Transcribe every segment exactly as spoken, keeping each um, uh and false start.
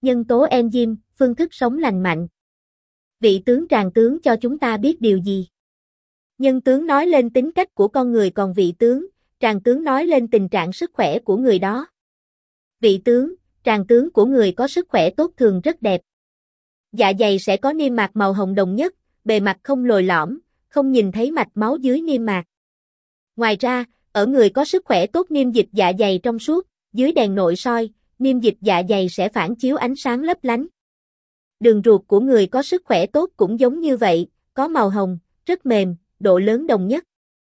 Nhân tố enzyme, phương thức sống lành mạnh. Vị tướng tràng tướng cho chúng ta biết điều gì? Nhân tướng nói lên tính cách của con người, còn vị tướng, tràng tướng nói lên tình trạng sức khỏe của người đó. Vị tướng, tràng tướng của người có sức khỏe tốt thường rất đẹp. Dạ dày sẽ có niêm mạc màu hồng đồng nhất, bề mặt không lồi lõm, không nhìn thấy mạch máu dưới niêm mạc. Ngoài ra, ở người có sức khỏe tốt niêm dịch dạ dày trong suốt, dưới đèn nội soi, niêm dịch dạ dày sẽ phản chiếu ánh sáng lấp lánh. Đường ruột của người có sức khỏe tốt cũng giống như vậy, có màu hồng, rất mềm, độ lớn đồng nhất.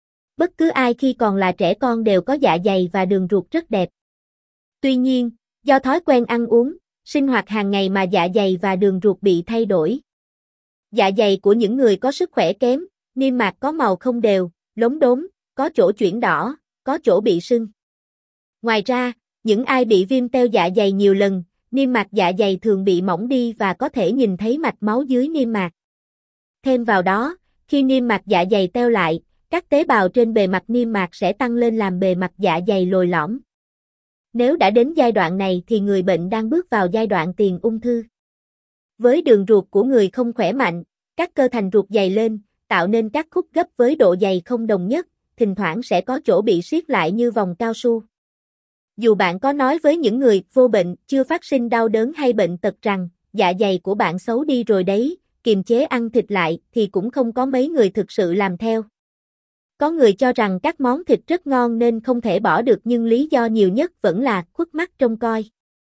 Bất cứ ai khi còn là trẻ con đều có dạ dày và đường ruột rất đẹp. Tuy nhiên, do thói quen ăn uống, sinh hoạt hàng ngày mà dạ dày và đường ruột bị thay đổi. Dạ dày của những người có sức khỏe kém, niêm mạc có màu không đều, lốm đốm, có chỗ chuyển đỏ, có chỗ bị sưng. Ngoài ra, những ai bị viêm teo dạ dày nhiều lần, niêm mạc dạ dày thường bị mỏng đi và có thể nhìn thấy mạch máu dưới niêm mạc. Thêm vào đó, khi niêm mạc dạ dày teo lại, các tế bào trên bề mặt niêm mạc sẽ tăng lên làm bề mặt dạ dày lồi lõm. Nếu đã đến giai đoạn này thì người bệnh đang bước vào giai đoạn tiền ung thư. Với đường ruột của người không khỏe mạnh, các cơ thành ruột dày lên, tạo nên các khúc gấp với độ dày không đồng nhất, thỉnh thoảng sẽ có chỗ bị siết lại như vòng cao su. Dù bạn có nói với những người vô bệnh, chưa phát sinh đau đớn hay bệnh tật rằng, dạ dày của bạn xấu đi rồi đấy, kiềm chế ăn thịt lại, thì cũng không có mấy người thực sự làm theo. Có người cho rằng các món thịt rất ngon nên không thể bỏ được, nhưng lý do nhiều nhất vẫn là khuất mắt trông coi.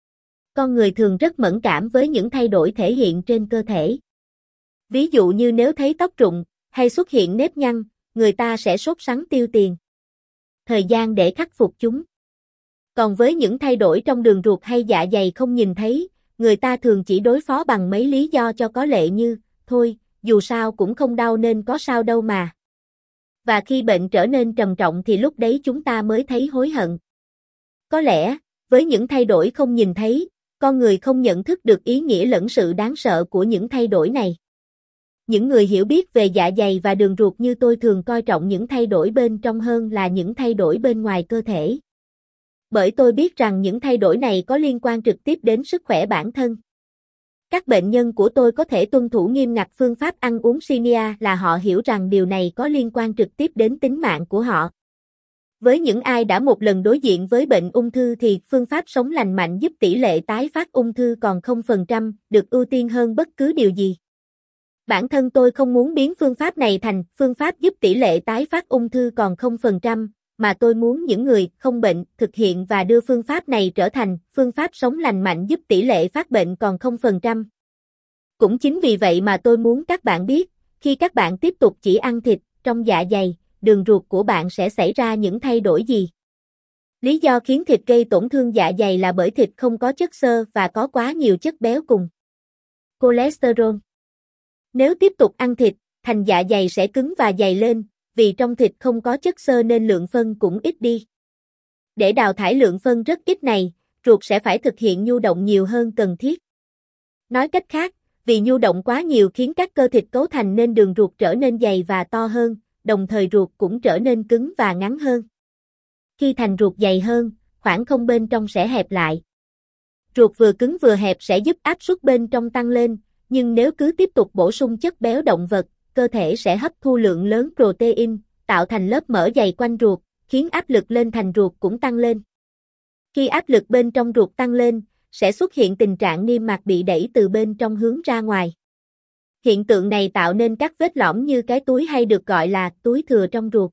Con người thường rất mẫn cảm với những thay đổi thể hiện trên cơ thể. Ví dụ như nếu thấy tóc rụng, hay xuất hiện nếp nhăn, người ta sẽ sốt sắng tiêu tiền thời gian để khắc phục chúng. Còn với những thay đổi trong đường ruột hay dạ dày không nhìn thấy, người ta thường chỉ đối phó bằng mấy lý do cho có lệ như, thôi, dù sao cũng không đau nên có sao đâu mà. Và khi bệnh trở nên trầm trọng thì lúc đấy chúng ta mới thấy hối hận. Có lẽ, với những thay đổi không nhìn thấy, con người không nhận thức được ý nghĩa lẫn sự đáng sợ của những thay đổi này. Những người hiểu biết về dạ dày và đường ruột như tôi thường coi trọng những thay đổi bên trong hơn là những thay đổi bên ngoài cơ thể. Bởi tôi biết rằng những thay đổi này có liên quan trực tiếp đến sức khỏe bản thân. Các bệnh nhân của tôi có thể tuân thủ nghiêm ngặt phương pháp ăn uống Shinya là họ hiểu rằng điều này có liên quan trực tiếp đến tính mạng của họ. Với những ai đã một lần đối diện với bệnh ung thư thì phương pháp sống lành mạnh giúp tỷ lệ tái phát ung thư còn không phần trăm, được ưu tiên hơn bất cứ điều gì. Bản thân tôi không muốn biến phương pháp này thành phương pháp giúp tỷ lệ tái phát ung thư còn không phần trăm, mà tôi muốn những người không bệnh thực hiện và đưa phương pháp này trở thành phương pháp sống lành mạnh giúp tỷ lệ phát bệnh còn không phần trăm. Cũng chính vì vậy mà tôi muốn các bạn biết, khi các bạn tiếp tục chỉ ăn thịt, trong dạ dày, đường ruột của bạn sẽ xảy ra những thay đổi gì. Lý do khiến thịt gây tổn thương dạ dày là bởi thịt không có chất xơ và có quá nhiều chất béo cùng cholesterol. Nếu tiếp tục ăn thịt, thành dạ dày sẽ cứng và dày lên, vì trong thịt không có chất xơ nên lượng phân cũng ít đi. Để đào thải lượng phân rất ít này, ruột sẽ phải thực hiện nhu động nhiều hơn cần thiết. Nói cách khác, vì nhu động quá nhiều khiến các cơ thịt cấu thành nên đường ruột trở nên dày và to hơn, đồng thời ruột cũng trở nên cứng và ngắn hơn. Khi thành ruột dày hơn, khoảng không bên trong sẽ hẹp lại. Ruột vừa cứng vừa hẹp sẽ giúp áp suất bên trong tăng lên, nhưng nếu cứ tiếp tục bổ sung chất béo động vật, cơ thể sẽ hấp thu lượng lớn protein, tạo thành lớp mỡ dày quanh ruột, khiến áp lực lên thành ruột cũng tăng lên. Khi áp lực bên trong ruột tăng lên, sẽ xuất hiện tình trạng niêm mạc bị đẩy từ bên trong hướng ra ngoài. Hiện tượng này tạo nên các vết lõm như cái túi hay được gọi là túi thừa trong ruột.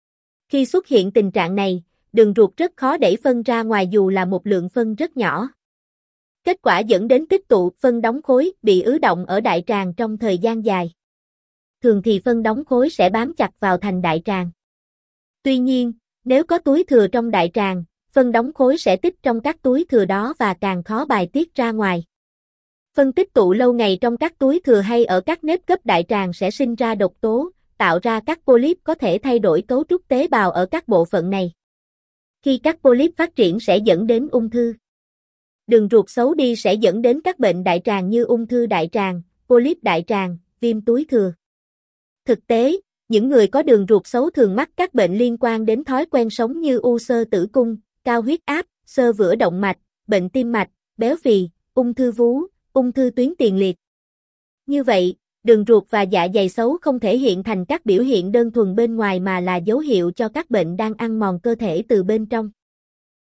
Khi xuất hiện tình trạng này, đường ruột rất khó đẩy phân ra ngoài dù là một lượng phân rất nhỏ. Kết quả dẫn đến tích tụ phân đóng khối bị ứ đọng ở đại tràng trong thời gian dài. Thường thì phân đóng khối sẽ bám chặt vào thành đại tràng. Tuy nhiên, nếu có túi thừa trong đại tràng, phân đóng khối sẽ tích trong các túi thừa đó và càng khó bài tiết ra ngoài. Phân tích tụ lâu ngày trong các túi thừa hay ở các nếp gấp đại tràng sẽ sinh ra độc tố, tạo ra các polyp có thể thay đổi cấu trúc tế bào ở các bộ phận này. Khi các polyp phát triển sẽ dẫn đến ung thư. Đường ruột xấu đi sẽ dẫn đến các bệnh đại tràng như ung thư đại tràng, polyp đại tràng, viêm túi thừa. Thực tế, những người có đường ruột xấu thường mắc các bệnh liên quan đến thói quen sống như u xơ tử cung, cao huyết áp, xơ vữa động mạch, bệnh tim mạch, béo phì, ung thư vú, ung thư tuyến tiền liệt. Như vậy, đường ruột và dạ dày xấu không thể hiện thành các biểu hiện đơn thuần bên ngoài mà là dấu hiệu cho các bệnh đang ăn mòn cơ thể từ bên trong.